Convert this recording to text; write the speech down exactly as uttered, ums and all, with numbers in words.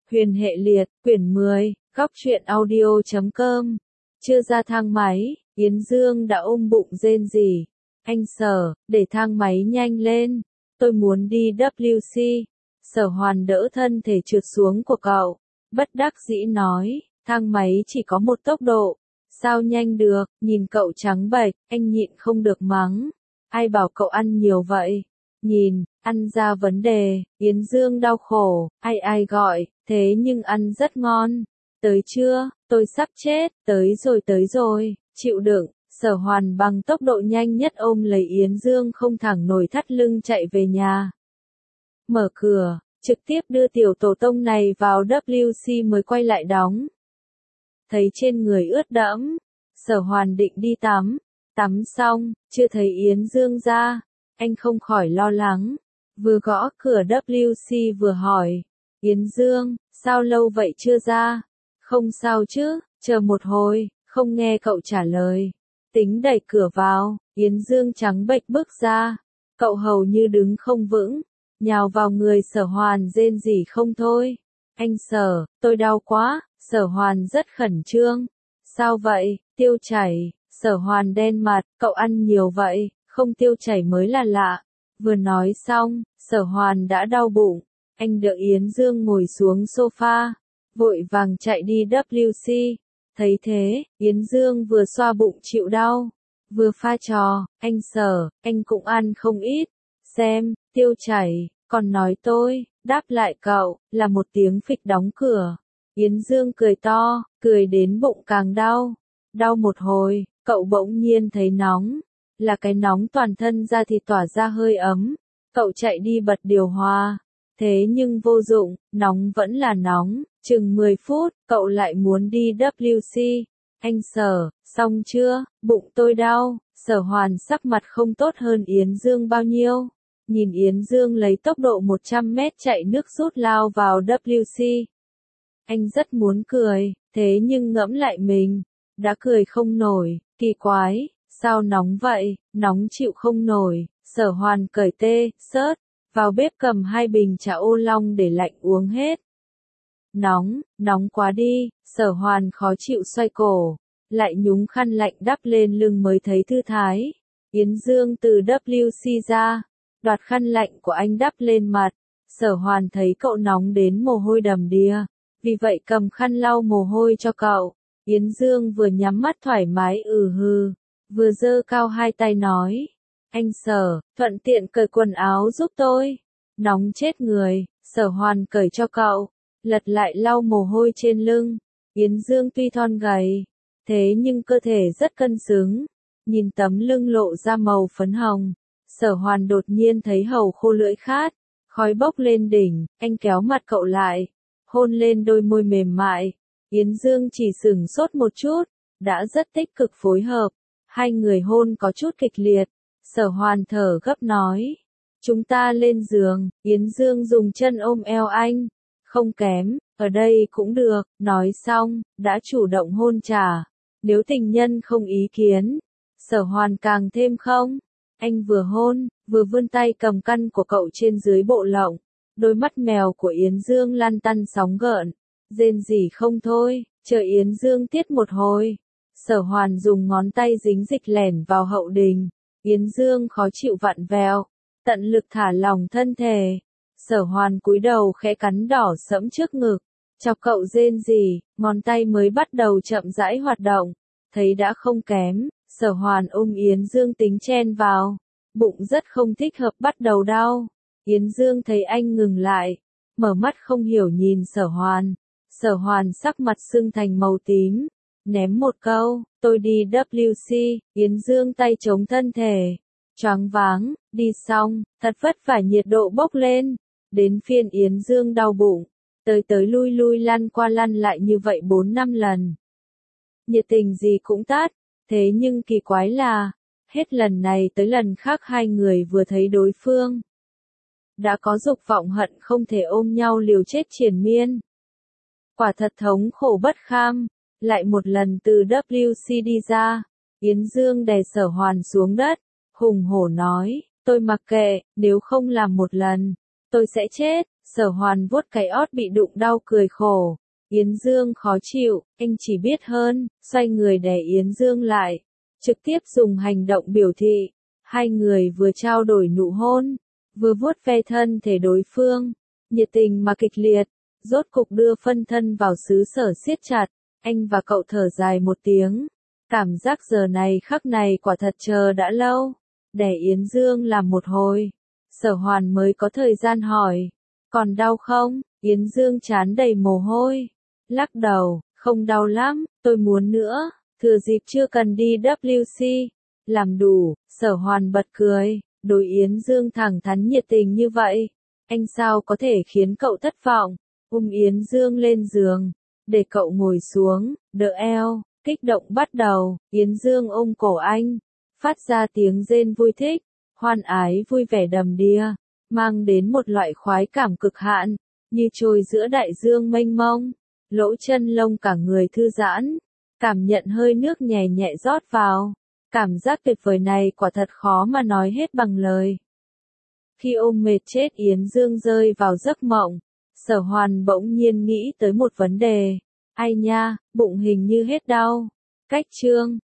Huyền hệ liệt, quyển mười, góc truyện audio chấm com. Chưa ra thang máy, Yến Dương đã ôm bụng rên rỉ. Anh Sở, để thang máy nhanh lên. Tôi muốn đi W C. Sở Hoàn đỡ thân thể trượt xuống của cậu. Bất đắc dĩ nói, thang máy chỉ có một tốc độ. Sao nhanh được, nhìn cậu trắng bệch, anh nhịn không được mắng. Ai bảo cậu ăn nhiều vậy? Nhìn, ăn ra vấn đề, Yến Dương đau khổ, ai ai gọi, thế nhưng ăn rất ngon. Tới chưa, tôi sắp chết, tới rồi tới rồi, chịu đựng. Sở Hoàn bằng tốc độ nhanh nhất ôm lấy Yến Dương không thẳng nổi thắt lưng chạy về nhà. Mở cửa, trực tiếp đưa tiểu tổ tông này vào W C mới quay lại đóng. Thấy trên người ướt đẫm, Sở Hoàn định đi tắm. Tắm xong, chưa thấy Yến Dương ra. Anh không khỏi lo lắng. Vừa gõ cửa W C vừa hỏi. Yến Dương, sao lâu vậy chưa ra? Không sao chứ, chờ một hồi, không nghe cậu trả lời. Tính đẩy cửa vào, Yến Dương trắng bệch bước ra. Cậu hầu như đứng không vững, nhào vào người Sở Hoàn rên rỉ không thôi. Anh Sở, tôi đau quá. Sở Hoàn rất khẩn trương. Sao vậy, tiêu chảy? Sở Hoàn đen mặt, cậu ăn nhiều vậy, không tiêu chảy mới là lạ. Vừa nói xong, Sở Hoàn đã đau bụng. Anh đỡ Yến Dương ngồi xuống sofa, vội vàng chạy đi W C. Thấy thế, Yến Dương vừa xoa bụng chịu đau, vừa pha trò, anh Sở, anh cũng ăn không ít. Xem, tiêu chảy, còn nói tôi, đáp lại cậu, là một tiếng phịch đóng cửa. Yến Dương cười to, cười đến bụng càng đau. Đau một hồi, cậu bỗng nhiên thấy nóng, là cái nóng toàn thân ra thì tỏa ra hơi ấm. Cậu chạy đi bật điều hòa, thế nhưng vô dụng, nóng vẫn là nóng. Chừng mười phút, cậu lại muốn đi W C. Anh Sở, xong chưa, bụng tôi đau. Sở Hoàn sắc mặt không tốt hơn Yến Dương bao nhiêu. Nhìn Yến Dương lấy tốc độ một trăm mét chạy nước rút lao vào W C. Anh rất muốn cười, thế nhưng ngẫm lại mình, đã cười không nổi, kỳ quái, sao nóng vậy, nóng chịu không nổi. Sở Hoàn cởi tê, sớt, vào bếp cầm hai bình trà ô long để lạnh uống hết. Nóng, nóng quá đi. Sở Hoàn khó chịu xoay cổ, lại nhúng khăn lạnh đắp lên lưng mới thấy thư thái. Yến Dương từ W C ra, đoạt khăn lạnh của anh đắp lên mặt. Sở Hoàn thấy cậu nóng đến mồ hôi đầm đìa, vì vậy cầm khăn lau mồ hôi cho cậu. Yến Dương vừa nhắm mắt thoải mái ừ hừ, vừa giơ cao hai tay nói. Anh Sở, thuận tiện cởi quần áo giúp tôi. Nóng chết người. Sở Hoàn cởi cho cậu, lật lại lau mồ hôi trên lưng. Yến Dương tuy thon gầy, thế nhưng cơ thể rất cân xứng. Nhìn tấm lưng lộ ra màu phấn hồng, Sở Hoàn đột nhiên thấy hầu khô lưỡi khát, khói bốc lên đỉnh. Anh kéo mặt cậu lại, hôn lên đôi môi mềm mại. Yến Dương chỉ sửng sốt một chút, đã rất tích cực phối hợp. Hai người hôn có chút kịch liệt. Sở Hoàn thở gấp nói, chúng ta lên giường. Yến Dương dùng chân ôm eo anh. Không kém, ở đây cũng được. Nói xong, đã chủ động hôn trả. Nếu tình nhân không ý kiến, Sở Hoàn càng thêm không. Anh vừa hôn, vừa vươn tay cầm căn của cậu trên dưới bộ lộng. Đôi mắt mèo của Yến Dương lăn tăn sóng gợn, rên rỉ không thôi. Chờ Yến Dương tiết một hồi, Sở Hoàn dùng ngón tay dính dịch lẻn vào hậu đình. Yến Dương khó chịu vặn vẹo, tận lực thả lỏng thân thể. Sở Hoàn cúi đầu khẽ cắn đỏ sẫm trước ngực, chọc cậu rên rỉ. Ngón tay mới bắt đầu chậm rãi hoạt động, thấy đã không kém. Sở Hoàn ôm Yến Dương tính chen vào, bụng rất không thích hợp bắt đầu đau. Yến Dương thấy anh ngừng lại, mở mắt không hiểu nhìn Sở Hoàn. Sở Hoàn sắc mặt sưng thành màu tím, ném một câu, tôi đi W C. Yến Dương tay chống thân thể, choáng váng. Đi xong, thật vất vả nhiệt độ bốc lên, đến phiên Yến Dương đau bụng, tới tới lui lui lăn qua lăn lại như vậy bốn năm lần. Nhiệt tình gì cũng tát, thế nhưng kỳ quái là, hết lần này tới lần khác hai người vừa thấy đối phương, đã có dục vọng hận không thể ôm nhau liều chết triền miên. Quả thật thống khổ bất kham. Lại một lần từ W C đi ra, Yến Dương đè Sở Hoàn xuống đất, hùng hổ nói, tôi mặc kệ, nếu không làm một lần, Tôi sẽ chết. Sở Hoàn vuốt cái ót bị đụng đau cười khổ. Yến Dương khó chịu, anh chỉ biết hơn, xoay người đè Yến Dương lại. Trực tiếp dùng hành động biểu thị. Hai người vừa trao đổi nụ hôn, vừa vuốt ve thân thể đối phương. Nhiệt tình mà kịch liệt, rốt cục đưa phân thân vào xứ sở siết chặt. Anh và cậu thở dài một tiếng. Cảm giác giờ này khắc này quả thật chờ đã lâu. Đè Yến Dương làm một hồi. Sở Hoàn mới có thời gian hỏi. Còn đau không? Yến Dương trán đầy mồ hôi. Lắc đầu, không đau lắm, tôi muốn nữa. Thừa dịp chưa cần đi W C. Làm đủ, Sở Hoàn bật cười. Đối Yến Dương thẳng thắn nhiệt tình như vậy. Anh sao có thể khiến cậu thất vọng? Ôm Yến Dương lên giường. Để cậu ngồi xuống, đỡ eo. Kích động bắt đầu, Yến Dương ôm cổ anh. Phát ra tiếng rên vui thích. Hoan ái vui vẻ đầm đìa. Mang đến một loại khoái cảm cực hạn. Như trôi giữa đại dương mênh mông. Lỗ chân lông cả người thư giãn. Cảm nhận hơi nước nhẹ nhẹ rót vào. Cảm giác tuyệt vời này quả thật khó mà nói hết bằng lời. Khi ôm mệt chết Yến Dương rơi vào giấc mộng, Sở Hoàn bỗng nhiên nghĩ tới một vấn đề. Ai nha, bụng hình như hết đau. Cách chương